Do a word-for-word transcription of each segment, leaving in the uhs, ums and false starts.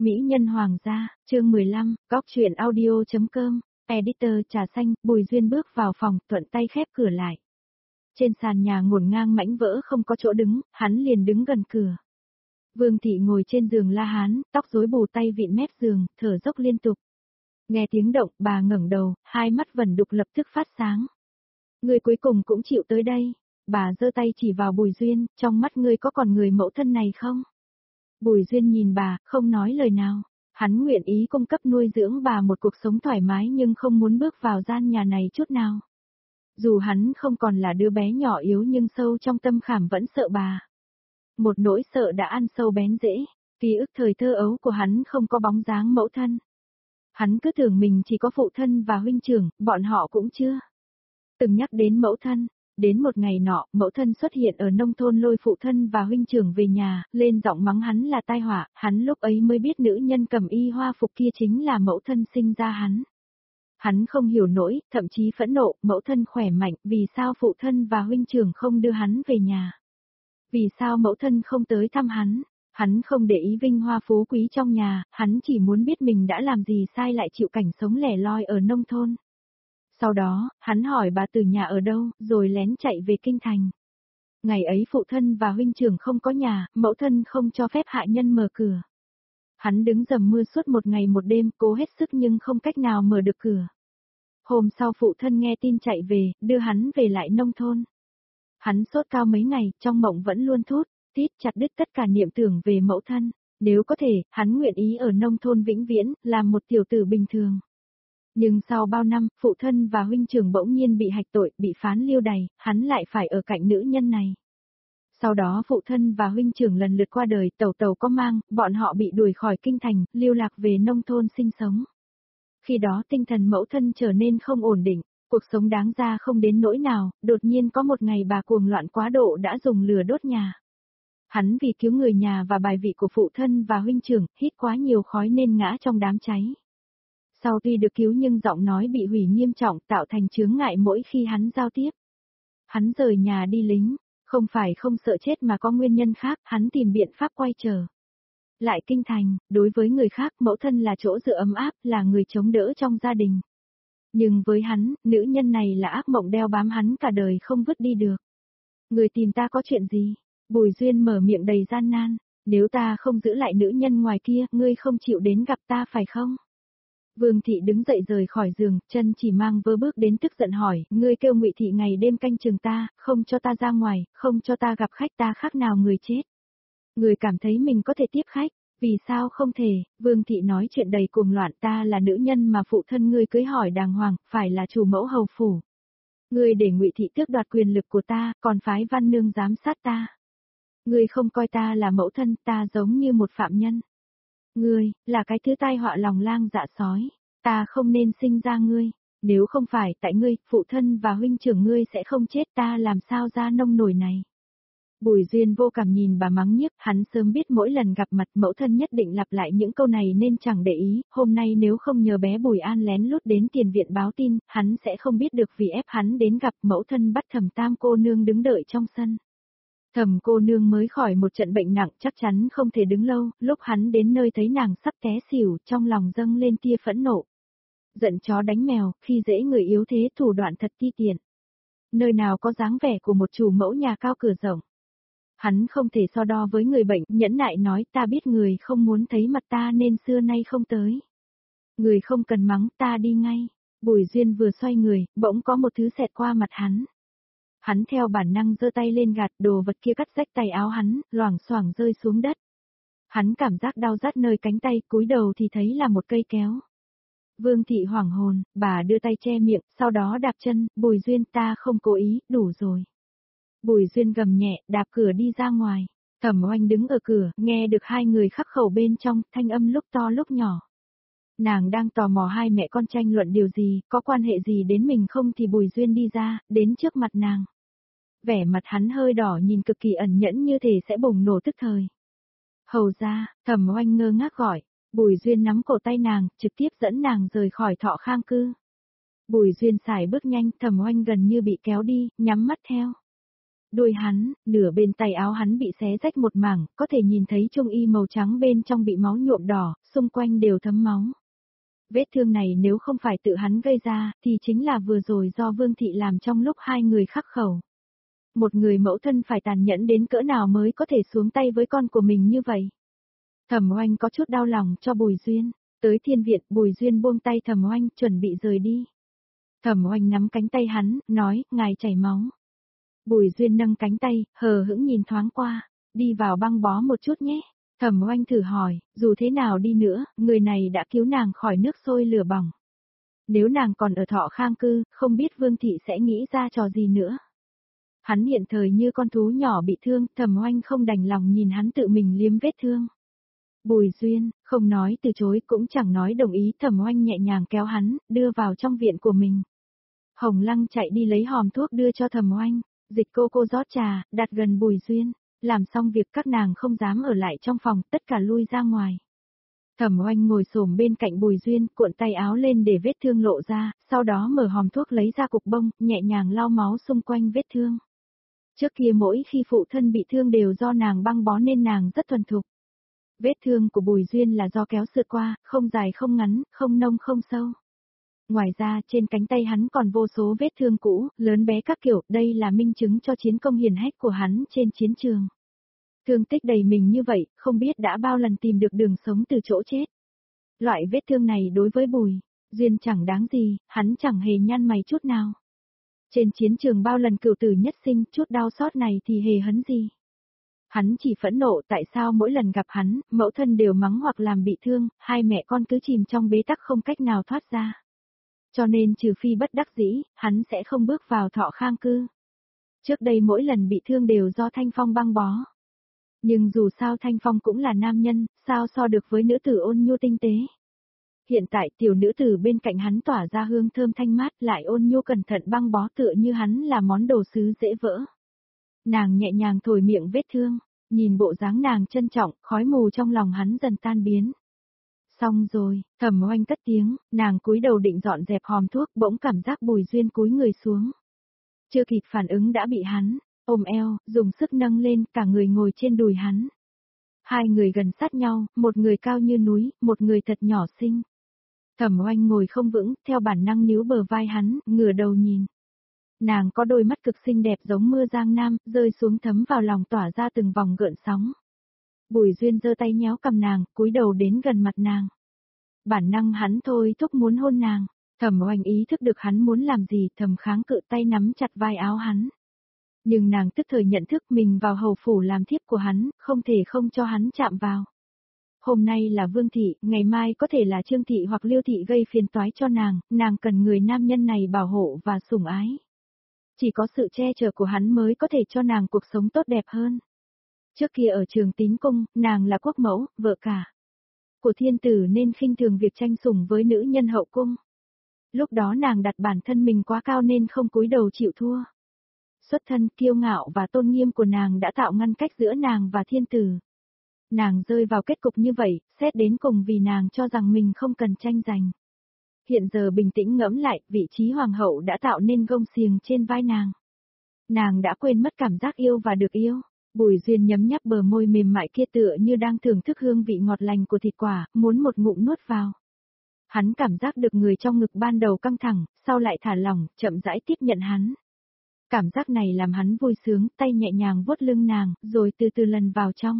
Mỹ nhân hoàng gia, chương mười lăm, góc truyện audio.com, editor trà xanh, Bùi Duyên bước vào phòng, thuận tay khép cửa lại. Trên sàn nhà ngổn ngang mảnh vỡ không có chỗ đứng, hắn liền đứng gần cửa. Vương thị ngồi trên giường la hán, tóc rối bù tay vịn mép giường, thở dốc liên tục. Nghe tiếng động, bà ngẩng đầu, hai mắt vẩn đục lập tức phát sáng. Người cuối cùng cũng chịu tới đây. Bà giơ tay chỉ vào Bùi Duyên, trong mắt ngươi có còn người mẫu thân này không? Bùi Duyên nhìn bà, không nói lời nào. Hắn nguyện ý cung cấp nuôi dưỡng bà một cuộc sống thoải mái nhưng không muốn bước vào gian nhà này chút nào. Dù hắn không còn là đứa bé nhỏ yếu nhưng sâu trong tâm khảm vẫn sợ bà. Một nỗi sợ đã ăn sâu bén rễ, ký ức thời thơ ấu của hắn không có bóng dáng mẫu thân. Hắn cứ tưởng mình chỉ có phụ thân và huynh trưởng, bọn họ cũng chưa từng nhắc đến mẫu thân. Đến một ngày nọ, mẫu thân xuất hiện ở nông thôn lôi phụ thân và huynh trưởng về nhà, lên giọng mắng hắn là tai họa, hắn lúc ấy mới biết nữ nhân cầm y hoa phục kia chính là mẫu thân sinh ra hắn. Hắn không hiểu nổi, thậm chí phẫn nộ, mẫu thân khỏe mạnh, vì sao phụ thân và huynh trưởng không đưa hắn về nhà? Vì sao mẫu thân không tới thăm hắn? Hắn không để ý vinh hoa phú quý trong nhà, hắn chỉ muốn biết mình đã làm gì sai lại chịu cảnh sống lẻ loi ở nông thôn. Sau đó, hắn hỏi bà Từ nhà ở đâu, rồi lén chạy về kinh thành. Ngày ấy phụ thân và huynh trưởng không có nhà, mẫu thân không cho phép hạ nhân mở cửa. Hắn đứng dầm mưa suốt một ngày một đêm, cố hết sức nhưng không cách nào mở được cửa. Hôm sau phụ thân nghe tin chạy về, đưa hắn về lại nông thôn. Hắn sốt cao mấy ngày, trong mộng vẫn luôn thút, tít chặt đứt tất cả niệm tưởng về mẫu thân. Nếu có thể, hắn nguyện ý ở nông thôn vĩnh viễn, làm một tiểu tử bình thường. Nhưng sau bao năm, phụ thân và huynh trưởng bỗng nhiên bị hạch tội, bị phán lưu đày, hắn lại phải ở cạnh nữ nhân này. Sau đó phụ thân và huynh trưởng lần lượt qua đời, tàu tàu có mang, bọn họ bị đuổi khỏi kinh thành, lưu lạc về nông thôn sinh sống. Khi đó tinh thần mẫu thân trở nên không ổn định, cuộc sống đáng ra không đến nỗi nào, đột nhiên có một ngày bà cuồng loạn quá độ đã dùng lửa đốt nhà. Hắn vì cứu người nhà và bài vị của phụ thân và huynh trưởng, hít quá nhiều khói nên ngã trong đám cháy. Sau tuy được cứu nhưng giọng nói bị hủy nghiêm trọng tạo thành chướng ngại mỗi khi hắn giao tiếp. Hắn rời nhà đi lính, không phải không sợ chết mà có nguyên nhân khác, hắn tìm biện pháp quay trở lại kinh thành, đối với người khác mẫu thân là chỗ dựa ấm áp, là người chống đỡ trong gia đình. Nhưng với hắn, nữ nhân này là ác mộng đeo bám hắn cả đời không vứt đi được. Người tìm ta có chuyện gì? Bùi Duyên mở miệng đầy gian nan, nếu ta không giữ lại nữ nhân ngoài kia, ngươi không chịu đến gặp ta phải không? Vương thị đứng dậy rời khỏi giường, chân chỉ mang vớ bước đến tức giận hỏi, ngươi kêu Ngụy thị ngày đêm canh chừng ta, không cho ta ra ngoài, không cho ta gặp khách, ta khác nào người chết. Ngươi cảm thấy mình có thể tiếp khách, vì sao không thể? Vương thị nói chuyện đầy cuồng loạn, ta là nữ nhân mà phụ thân ngươi cưới hỏi đàng hoàng, phải là chủ mẫu hầu phủ. Ngươi để Ngụy thị tước đoạt quyền lực của ta, còn phái văn nương giám sát ta. Ngươi không coi ta là mẫu thân, ta giống như một phạm nhân. Ngươi, là cái thứ tai họa lòng lang dạ sói, ta không nên sinh ra ngươi, nếu không phải tại ngươi, phụ thân và huynh trưởng ngươi sẽ không chết, ta làm sao ra nông nổi này. Bùi Duyên vô cảm nhìn bà mắng nhiếc, hắn sớm biết mỗi lần gặp mặt mẫu thân nhất định lặp lại những câu này nên chẳng để ý, hôm nay nếu không nhờ bé Bùi An lén lút đến tiền viện báo tin, hắn sẽ không biết được vì ép hắn đến gặp mẫu thân bắt Thẩm Tam cô nương đứng đợi trong sân. Thẩm cô nương mới khỏi một trận bệnh nặng chắc chắn không thể đứng lâu, lúc hắn đến nơi thấy nàng sắp té xỉu, trong lòng dâng lên tia phẫn nộ. Giận chó đánh mèo, khi dễ người yếu thế thủ đoạn thật ti tiện. Nơi nào có dáng vẻ của một chủ mẫu nhà cao cửa rộng. Hắn không thể so đo với người bệnh, nhẫn nại nói ta biết người không muốn thấy mặt ta nên xưa nay không tới. Người không cần mắng ta đi ngay. Bùi Duyên vừa xoay người, bỗng có một thứ xẹt qua mặt hắn. Hắn theo bản năng giơ tay lên gạt đồ vật kia cắt rách tay áo hắn, loảng xoảng rơi xuống đất. Hắn cảm giác đau rát nơi cánh tay, cúi đầu thì thấy là một cây kéo. Vương thị hoảng hồn, bà đưa tay che miệng, sau đó đạp chân, Bùi Duyên ta không cố ý, đủ rồi. Bùi Duyên gầm nhẹ, đạp cửa đi ra ngoài. Thẩm Oanh đứng ở cửa, nghe được hai người khắc khẩu bên trong, thanh âm lúc to lúc nhỏ. Nàng đang tò mò hai mẹ con tranh luận điều gì, có quan hệ gì đến mình không thì Bùi Duyên đi ra, đến trước mặt nàng. Vẻ mặt hắn hơi đỏ nhìn cực kỳ ẩn nhẫn như thể sẽ bùng nổ tức thời. Hầu ra, Thẩm Oanh ngơ ngác gọi, Bùi Duyên nắm cổ tay nàng, trực tiếp dẫn nàng rời khỏi Thọ Khang cư. Bùi Duyên xài bước nhanh, Thẩm Oanh gần như bị kéo đi, nhắm mắt theo. Đuôi hắn, nửa bên tay áo hắn bị xé rách một mảng, có thể nhìn thấy trung y màu trắng bên trong bị máu nhuộm đỏ, xung quanh đều thấm máu. Vết thương này nếu không phải tự hắn gây ra, thì chính là vừa rồi do Vương Thị làm trong lúc hai người khắc khẩu. Một người mẫu thân phải tàn nhẫn đến cỡ nào mới có thể xuống tay với con của mình như vậy. Thẩm Oanh có chút đau lòng cho Bùi Duyên, tới thiên viện Bùi Duyên buông tay Thẩm Oanh chuẩn bị rời đi. Thẩm Oanh nắm cánh tay hắn, nói, ngài chảy máu. Bùi Duyên nâng cánh tay, hờ hững nhìn thoáng qua, đi vào băng bó một chút nhé. Thẩm Oanh thử hỏi, dù thế nào đi nữa, người này đã cứu nàng khỏi nước sôi lửa bỏng. Nếu nàng còn ở Thọ Khang cư, không biết Vương Thị sẽ nghĩ ra trò gì nữa. Hắn hiện thời như con thú nhỏ bị thương, Thẩm Oanh không đành lòng nhìn hắn tự mình liếm vết thương. Bùi Duyên, không nói từ chối cũng chẳng nói đồng ý, Thẩm Oanh nhẹ nhàng kéo hắn, đưa vào trong viện của mình. Hồng Lăng chạy đi lấy hòm thuốc đưa cho Thẩm Oanh, Dịch cô cô rót trà, đặt gần Bùi Duyên, làm xong việc các nàng không dám ở lại trong phòng, tất cả lui ra ngoài. Thẩm Oanh ngồi xổm bên cạnh Bùi Duyên, cuộn tay áo lên để vết thương lộ ra, sau đó mở hòm thuốc lấy ra cục bông, nhẹ nhàng lau máu xung quanh vết thương. Trước kia mỗi khi phụ thân bị thương đều do nàng băng bó nên nàng rất thuần thục. Vết thương của Bùi Duyên là do kéo sượt qua, không dài không ngắn, không nông không sâu. Ngoài ra trên cánh tay hắn còn vô số vết thương cũ, lớn bé các kiểu, đây là minh chứng cho chiến công hiển hách của hắn trên chiến trường. Thương tích đầy mình như vậy, không biết đã bao lần tìm được đường sống từ chỗ chết. Loại vết thương này đối với Bùi Duyên chẳng đáng gì, hắn chẳng hề nhăn mày chút nào. Trên chiến trường bao lần cửu tử nhất sinh, chút đau xót này thì hề hấn gì. Hắn chỉ phẫn nộ tại sao mỗi lần gặp hắn, mẫu thân đều mắng hoặc làm bị thương, hai mẹ con cứ chìm trong bế tắc không cách nào thoát ra. Cho nên trừ phi bất đắc dĩ, hắn sẽ không bước vào Thọ Khang cư. Trước đây mỗi lần bị thương đều do Thanh Phong băng bó. Nhưng dù sao Thanh Phong cũng là nam nhân, sao so được với nữ tử ôn nhu tinh tế. Hiện tại tiểu nữ tử bên cạnh hắn tỏa ra hương thơm thanh mát lại ôn nhu cẩn thận băng bó tựa như hắn là món đồ sứ dễ vỡ. Nàng nhẹ nhàng thổi miệng vết thương, nhìn bộ dáng nàng trân trọng, khói mù trong lòng hắn dần tan biến. Xong rồi, Thẩm Oanh cất tiếng, nàng cúi đầu định dọn dẹp hòm thuốc, bỗng cảm giác Bùi Duyên cúi người xuống. Chưa kịp phản ứng đã bị hắn ôm eo, dùng sức nâng lên, cả người ngồi trên đùi hắn. Hai người gần sát nhau, một người cao như núi, một người thật nhỏ xinh. Thẩm Oanh ngồi không vững, theo bản năng níu bờ vai hắn, ngửa đầu nhìn. Nàng có đôi mắt cực xinh đẹp giống mưa giang nam, rơi xuống thấm vào lòng tỏa ra từng vòng gợn sóng. Bùi Duyên giơ tay nhéo cầm nàng, cúi đầu đến gần mặt nàng. Bản năng hắn thôi thúc muốn hôn nàng, Thẩm Oanh ý thức được hắn muốn làm gì, thầm kháng cự tay nắm chặt vai áo hắn. Nhưng nàng tức thời nhận thức mình vào hầu phủ làm thiếp của hắn, không thể không cho hắn chạm vào. Hôm nay là Vương Thị, ngày mai có thể là Trương Thị hoặc Liêu Thị gây phiền toái cho nàng, nàng cần người nam nhân này bảo hộ và sủng ái. Chỉ có sự che chở của hắn mới có thể cho nàng cuộc sống tốt đẹp hơn. Trước kia ở Trường Tín Cung, nàng là quốc mẫu, vợ cả của thiên tử nên khinh thường việc tranh sủng với nữ nhân hậu cung. Lúc đó nàng đặt bản thân mình quá cao nên không cúi đầu chịu thua. Xuất thân, kiêu ngạo và tôn nghiêm của nàng đã tạo ngăn cách giữa nàng và thiên tử. Nàng rơi vào kết cục như vậy, xét đến cùng vì nàng cho rằng mình không cần tranh giành. Hiện giờ bình tĩnh ngẫm lại, vị trí hoàng hậu đã tạo nên gông xiềng trên vai nàng. Nàng đã quên mất cảm giác yêu và được yêu. Bùi Duyên nhấm nháp bờ môi mềm mại kia tựa như đang thưởng thức hương vị ngọt lành của thịt quả, muốn một ngụm nuốt vào. Hắn cảm giác được người trong ngực ban đầu căng thẳng, sau lại thả lỏng, chậm rãi tiếp nhận hắn. Cảm giác này làm hắn vui sướng, tay nhẹ nhàng vuốt lưng nàng, rồi từ từ lần vào trong.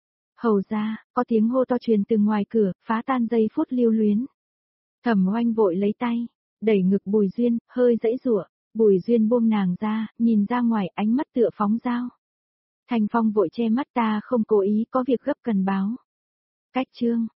Hầu ra, có tiếng hô to truyền từ ngoài cửa, phá tan giây phút lưu luyến. Thẩm Oanh vội lấy tay, đẩy ngực Bùi Duyên, hơi dãy giụa. Bùi Duyên buông nàng ra, nhìn ra ngoài, ánh mắt tựa phóng dao. Thanh Phong vội che mắt, ta không cố ý, có việc gấp cần báo. Cách chương